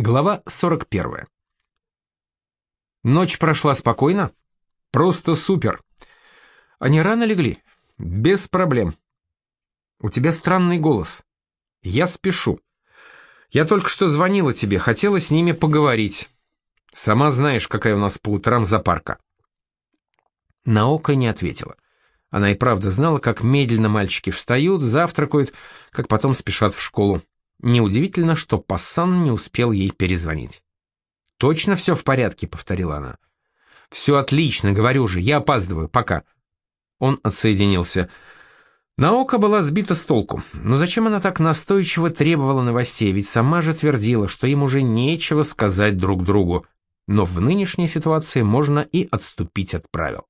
Глава 41. Ночь прошла спокойно? Просто супер. Они рано легли? Без проблем. У тебя странный голос. Я спешу. Я только что звонила тебе, хотела с ними поговорить. Сама знаешь, какая у нас по утрам запарка. Наока не ответила. Она и правда знала, как медленно мальчики встают, завтракают, как потом спешат в школу. Неудивительно, что Пассан не успел ей перезвонить. «Точно все в порядке?» — повторила она. «Все отлично, говорю же, я опаздываю, пока». Он отсоединился. Наока была сбита с толку. Но зачем она так настойчиво требовала новостей, ведь сама же твердила, что им уже нечего сказать друг другу. Но в нынешней ситуации можно и отступить от правил.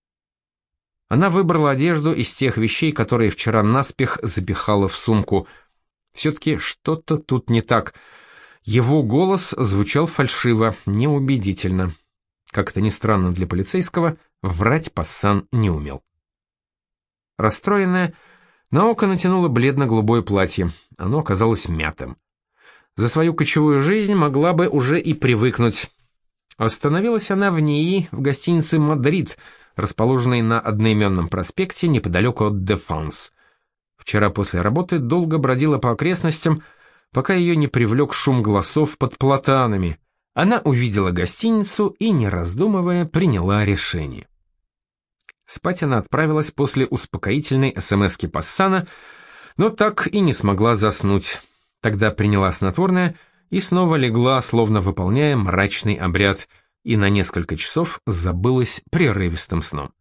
Она выбрала одежду из тех вещей, которые вчера наспех запихала в сумку. Все-таки что-то тут не так. Его голос звучал фальшиво, неубедительно. Как это ни странно для полицейского, врать Пассан не умел. Расстроенная, Наока натянула бледно-голубое платье. Оно оказалось мятым. За свою кочевую жизнь могла бы уже и привыкнуть. Остановилась она в НИИ в гостинице «Мадрид», расположенной на одноименном проспекте неподалеку от Дефанс. Вчера после работы долго бродила по окрестностям, пока ее не привлек шум голосов под платанами. Она увидела гостиницу и, не раздумывая, приняла решение. Спать она отправилась после успокоительной СМС-ки Пассана, но так и не смогла заснуть. Тогда приняла снотворное и снова легла, словно выполняя мрачный обряд, и на несколько часов забылась прерывистым сном.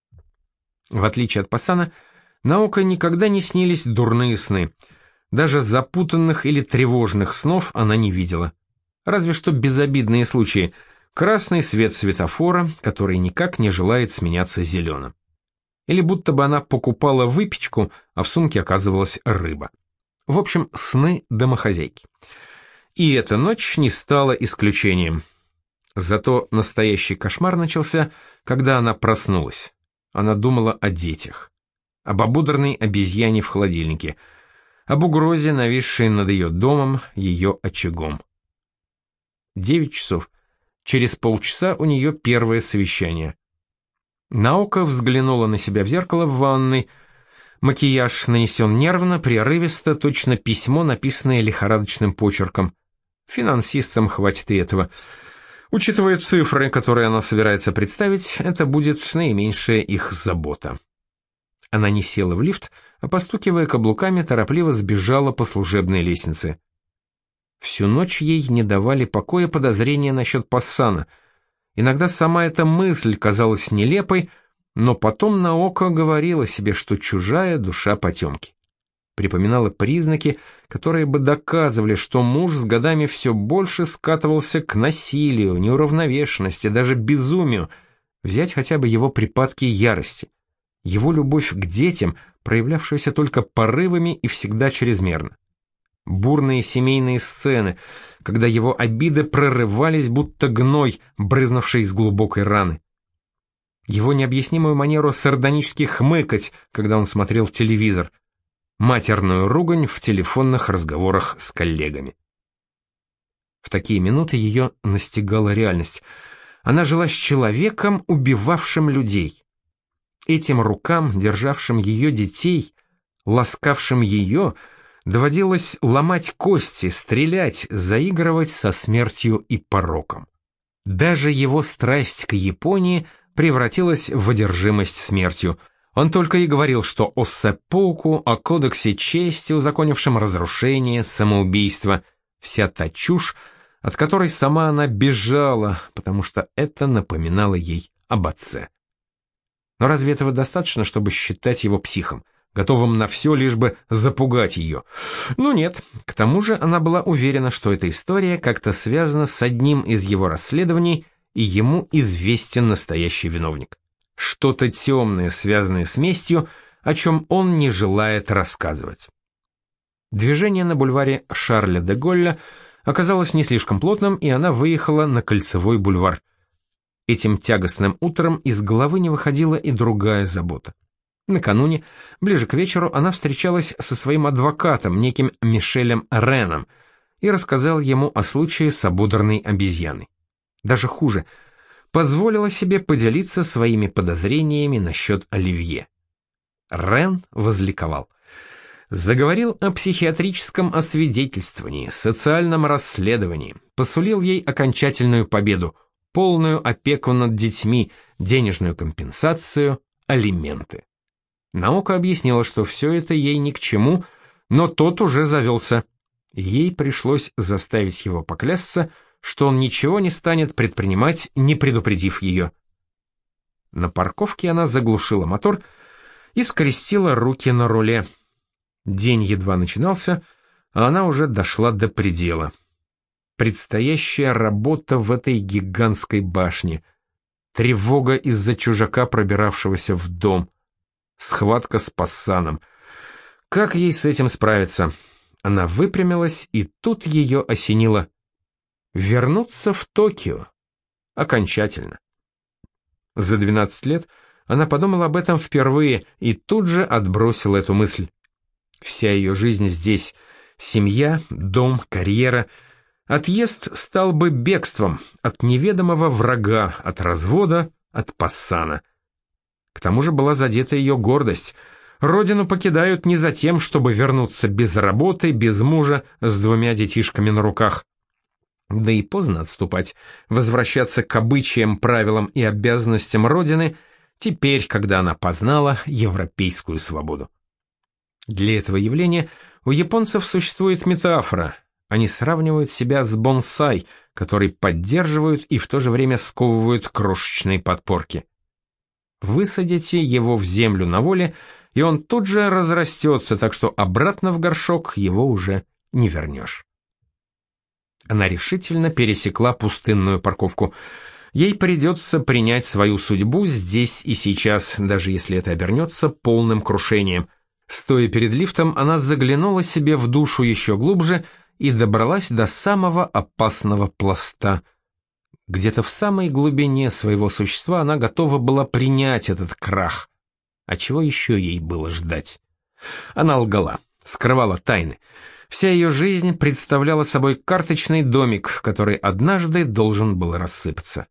В отличие от Пассана, Наока никогда не снились дурные сны. Даже запутанных или тревожных снов она не видела. Разве что безобидные случаи. Красный свет светофора, который никак не желает сменяться зеленым. Или будто бы она покупала выпечку, а в сумке оказывалась рыба. В общем, сны домохозяйки. И эта ночь не стала исключением. Зато настоящий кошмар начался, когда она проснулась. Она думала о детях. Об ободранной обезьяне в холодильнике, об угрозе, нависшей над ее домом, ее очагом. 9 часов. Через полчаса у нее первое совещание. Наока взглянула на себя в зеркало в ванной. Макияж нанесен нервно, прерывисто, точно письмо, написанное лихорадочным почерком. Финансистам хватит и этого. Учитывая цифры, которые она собирается представить, это будет наименьшая их забота. Она не села в лифт, а, постукивая каблуками, торопливо сбежала по служебной лестнице. Всю ночь ей не давали покоя подозрения насчет Пассана. Иногда сама эта мысль казалась нелепой, но потом Наока говорила себе, что чужая душа потемки. Припоминала признаки, которые бы доказывали, что муж с годами все больше скатывался к насилию, неуравновешенности, даже безумию. Взять хотя бы его припадки ярости. Его любовь к детям, проявлявшаяся только порывами и всегда чрезмерно. Бурные семейные сцены, когда его обиды прорывались, будто гной, брызнувший из глубокой раны. Его необъяснимую манеру сардонически хмыкать, когда он смотрел телевизор. Матерную ругань в телефонных разговорах с коллегами. В такие минуты ее настигала реальность. Она жила с человеком, убивавшим людей. Этим рукам, державшим ее детей, ласкавшим ее, доводилось ломать кости, стрелять, заигрывать со смертью и пороком. Даже его страсть к Японии превратилась в одержимость смертью. Он только и говорил, что о сэппуку, о кодексе чести, узаконившем разрушение, самоубийство, вся та чушь, от которой сама она бежала, потому что это напоминало ей об отце. Но разве этого достаточно, чтобы считать его психом, готовым на все, лишь бы запугать ее? Ну нет, к тому же она была уверена, что эта история как-то связана с одним из его расследований, и ему известен настоящий виновник. Что-то темное, связанное с местью, о чем он не желает рассказывать. Движение на бульваре Шарля де Голля оказалось не слишком плотным, и она выехала на Кольцевой бульвар. Этим тягостным утром из головы не выходила и другая забота. Накануне, ближе к вечеру, она встречалась со своим адвокатом, неким Мишелем Реном. и рассказал ему о случае с ободранной обезьяной. Даже хуже, позволила себе поделиться своими подозрениями насчет Оливье. Рен возликовал. Заговорил о психиатрическом освидетельствовании, социальном расследовании, посулил ей окончательную победу, полную опеку над детьми, денежную компенсацию, алименты. Наука объяснила, что все это ей ни к чему, но тот уже завелся. Ей пришлось заставить его поклясться, что он ничего не станет предпринимать, не предупредив ее. На парковке она заглушила мотор и скрестила руки на руле. День едва начинался, а она уже дошла до предела. Предстоящая работа в этой гигантской башне. Тревога из-за чужака, пробиравшегося в дом. Схватка с пассаном. Как ей с этим справиться? Она выпрямилась, и тут ее осенило. Вернуться в Токио. Окончательно. За 12 лет она подумала об этом впервые и тут же отбросила эту мысль. Вся ее жизнь здесь. Семья, дом, карьера. Отъезд стал бы бегством от неведомого врага, от развода, от пассана. К тому же была задета ее гордость. Родину покидают не за тем, чтобы вернуться без работы, без мужа, с 2 детишками на руках. Да и поздно отступать, возвращаться к обычаям, правилам и обязанностям Родины, теперь, когда она познала европейскую свободу. Для этого явления у японцев существует метафора. Они сравнивают себя с бонсай, который поддерживают и в то же время сковывают крошечные подпорки. Высадите его в землю на воле, и он тут же разрастется, так что обратно в горшок его уже не вернешь. Она решительно пересекла пустынную парковку. Ей придется принять свою судьбу здесь и сейчас, даже если это обернется полным крушением. Стоя перед лифтом, она заглянула себе в душу еще глубже и добралась до самого опасного пласта. Где-то в самой глубине своего существа она готова была принять этот крах. А чего еще ей было ждать? Она лгала, скрывала тайны. Вся ее жизнь представляла собой карточный домик, который однажды должен был рассыпаться.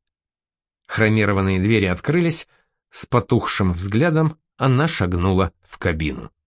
Хромированные двери открылись, с потухшим взглядом она шагнула в кабину.